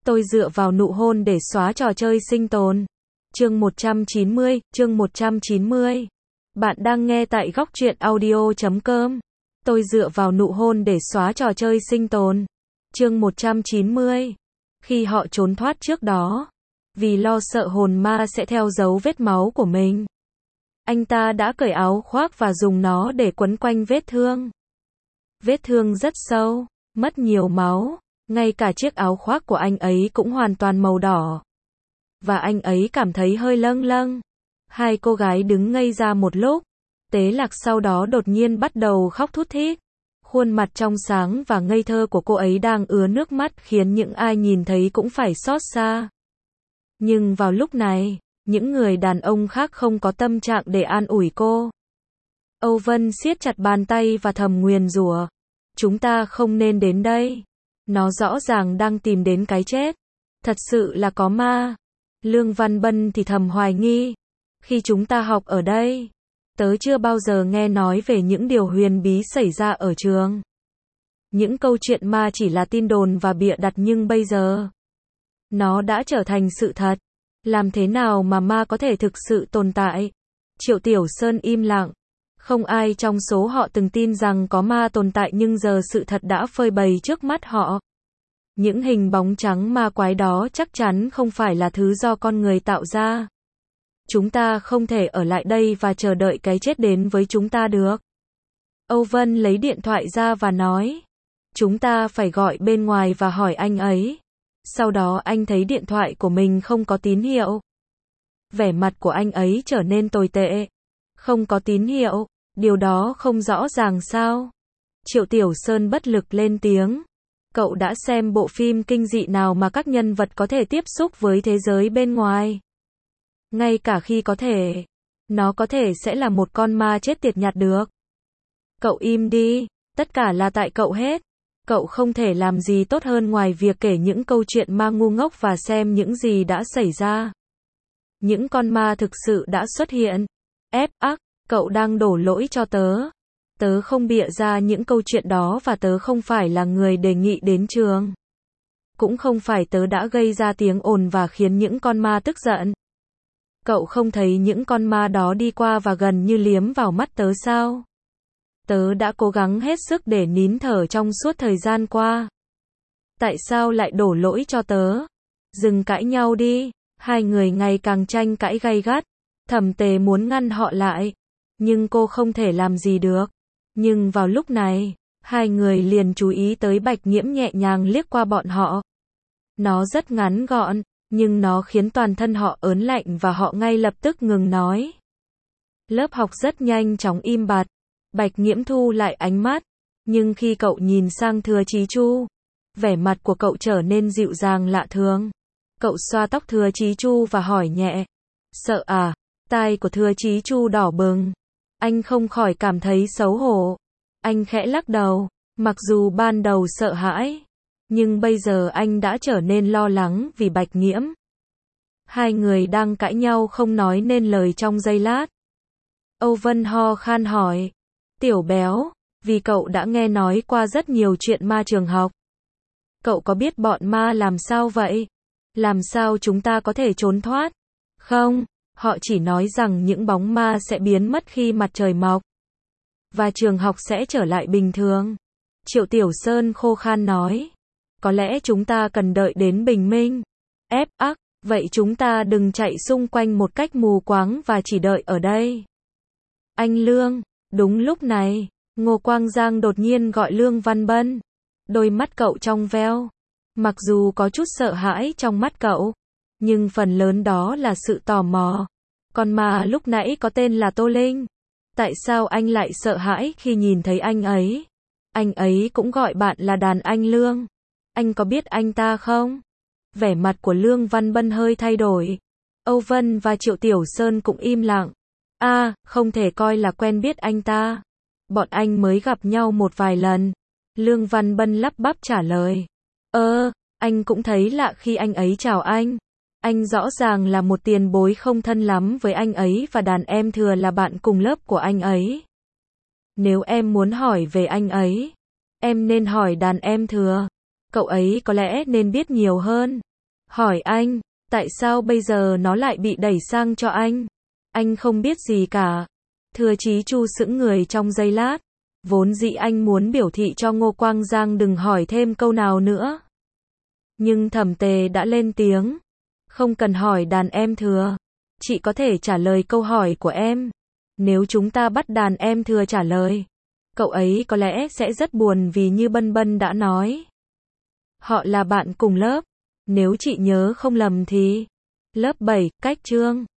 Tôi dựa vào nụ hôn để xóa trò chơi sinh tồn. Chương 190. Bạn đang nghe tại góc truyện audio.com. Tôi dựa vào nụ hôn để xóa trò chơi sinh tồn. Chương 190. Khi họ trốn thoát trước đó, vì lo sợ hồn ma sẽ theo dấu vết máu của mình, anh ta đã cởi áo khoác và dùng nó để quấn quanh vết thương. Vết thương rất sâu, mất nhiều máu, ngay cả chiếc áo khoác của anh ấy cũng hoàn toàn màu đỏ. Và anh ấy cảm thấy hơi lâng lâng. Hai cô gái đứng ngây ra một lúc. Tế Lạc sau đó đột nhiên bắt đầu khóc thút thít. Khuôn mặt trong sáng và ngây thơ của cô ấy đang ứa nước mắt khiến những ai nhìn thấy cũng phải xót xa. Nhưng vào lúc này, những người đàn ông khác không có tâm trạng để an ủi cô. Âu Vân siết chặt bàn tay và thầm nguyền rủa. Chúng ta không nên đến đây. Nó rõ ràng đang tìm đến cái chết. Thật sự là có ma. Lương Văn Bân thì thầm hoài nghi. Khi chúng ta học ở đây, tớ chưa bao giờ nghe nói về những điều huyền bí xảy ra ở trường. Những câu chuyện ma chỉ là tin đồn và bịa đặt, nhưng bây giờ nó đã trở thành sự thật. Làm thế nào mà ma có thể thực sự tồn tại? Triệu Tiểu Sơn im lặng. Không ai trong số họ từng tin rằng có ma tồn tại, nhưng giờ sự thật đã phơi bày trước mắt họ. Những hình bóng trắng ma quái đó chắc chắn không phải là thứ do con người tạo ra. Chúng ta không thể ở lại đây và chờ đợi cái chết đến với chúng ta được. Âu Vân lấy điện thoại ra và nói. Chúng ta phải gọi bên ngoài và hỏi anh ấy. Sau đó anh thấy điện thoại của mình không có tín hiệu. Vẻ mặt của anh ấy trở nên tồi tệ. Không có tín hiệu, điều đó không rõ ràng sao? Triệu Tiểu Sơn bất lực lên tiếng. Cậu đã xem bộ phim kinh dị nào mà các nhân vật có thể tiếp xúc với thế giới bên ngoài? Ngay cả khi có thể, nó có thể sẽ là một con ma chết tiệt nhạt được. Cậu im đi, tất cả là tại cậu hết. Cậu không thể làm gì tốt hơn ngoài việc kể những câu chuyện ma ngu ngốc và xem những gì đã xảy ra. Những con ma thực sự đã xuất hiện. Cậu đang đổ lỗi cho tớ. Tớ không bịa ra những câu chuyện đó và tớ không phải là người đề nghị đến trường. Cũng không phải tớ đã gây ra tiếng ồn và khiến những con ma tức giận. Cậu không thấy những con ma đó đi qua và gần như liếm vào mắt tớ sao? Tớ đã cố gắng hết sức để nín thở trong suốt thời gian qua. Tại sao lại đổ lỗi cho tớ? Dừng cãi nhau đi. Hai người ngày càng tranh cãi gay gắt. Thẩm Tề muốn ngăn họ lại, nhưng cô không thể làm gì được. Nhưng vào lúc này, hai người liền chú ý tới Bạch Nghiễm nhẹ nhàng liếc qua bọn họ. Nó rất ngắn gọn, nhưng nó khiến toàn thân họ ớn lạnh và họ ngay lập tức ngừng nói. Lớp học rất nhanh chóng im bặt. Bạch Nghiễm thu lại ánh mắt, nhưng khi cậu nhìn sang Thừa Chí Chu, vẻ mặt của cậu trở nên dịu dàng lạ thường. Cậu xoa tóc Thừa Chí Chu và hỏi nhẹ. Sợ à? Tai của Thừa Chí Chu đỏ bừng. Anh không khỏi cảm thấy xấu hổ. Anh khẽ lắc đầu. Mặc dù ban đầu sợ hãi, nhưng bây giờ anh đã trở nên lo lắng vì Bạch Nghiễm. Hai người đang cãi nhau không nói nên lời trong giây lát. Âu Vân ho khan hỏi. Tiểu Béo, vì cậu đã nghe nói qua rất nhiều chuyện ma trường học. Cậu có biết bọn ma làm sao vậy? Làm sao chúng ta có thể trốn thoát? Không, họ chỉ nói rằng những bóng ma sẽ biến mất khi mặt trời mọc. Và trường học sẽ trở lại bình thường. Triệu Tiểu Sơn khô khan nói. Có lẽ chúng ta cần đợi đến bình minh. Vậy chúng ta đừng chạy xung quanh một cách mù quáng và chỉ đợi ở đây. Anh Lương. Đúng lúc này, Ngô Quang Giang đột nhiên gọi Lương Văn Bân. Đôi mắt cậu trong veo. Mặc dù có chút sợ hãi trong mắt cậu, nhưng phần lớn đó là sự tò mò. Con ma lúc nãy có tên là Tô Linh. Tại sao anh lại sợ hãi khi nhìn thấy anh ấy? Anh ấy cũng gọi bạn là đàn anh Lương. Anh có biết anh ta không? Vẻ mặt của Lương Văn Bân hơi thay đổi. Âu Vân và Triệu Tiểu Sơn cũng im lặng. Không thể coi là quen biết anh ta. Bọn anh mới gặp nhau một vài lần. Lương Văn Bân lắp bắp trả lời. Anh cũng thấy lạ khi anh ấy chào anh. Anh rõ ràng là một tiền bối không thân lắm với anh ấy và đàn em Thừa là bạn cùng lớp của anh ấy. Nếu em muốn hỏi về anh ấy, em nên hỏi đàn em Thừa. Cậu ấy có lẽ nên biết nhiều hơn. hỏi anh, tại sao bây giờ nó lại bị đẩy sang cho anh? Anh không biết gì cả. Thừa Chí Chu sững người trong giây lát. Vốn dĩ anh muốn biểu thị cho Ngô Quang Giang đừng hỏi thêm câu nào nữa. Nhưng Thẩm Tề đã lên tiếng. Không cần hỏi đàn em Thừa. Chị có thể trả lời câu hỏi của em. Nếu chúng ta bắt đàn em Thừa trả lời, cậu ấy có lẽ sẽ rất buồn vì như Bân Bân đã nói. Họ là bạn cùng lớp. Nếu chị nhớ không lầm thì lớp 7, cách chương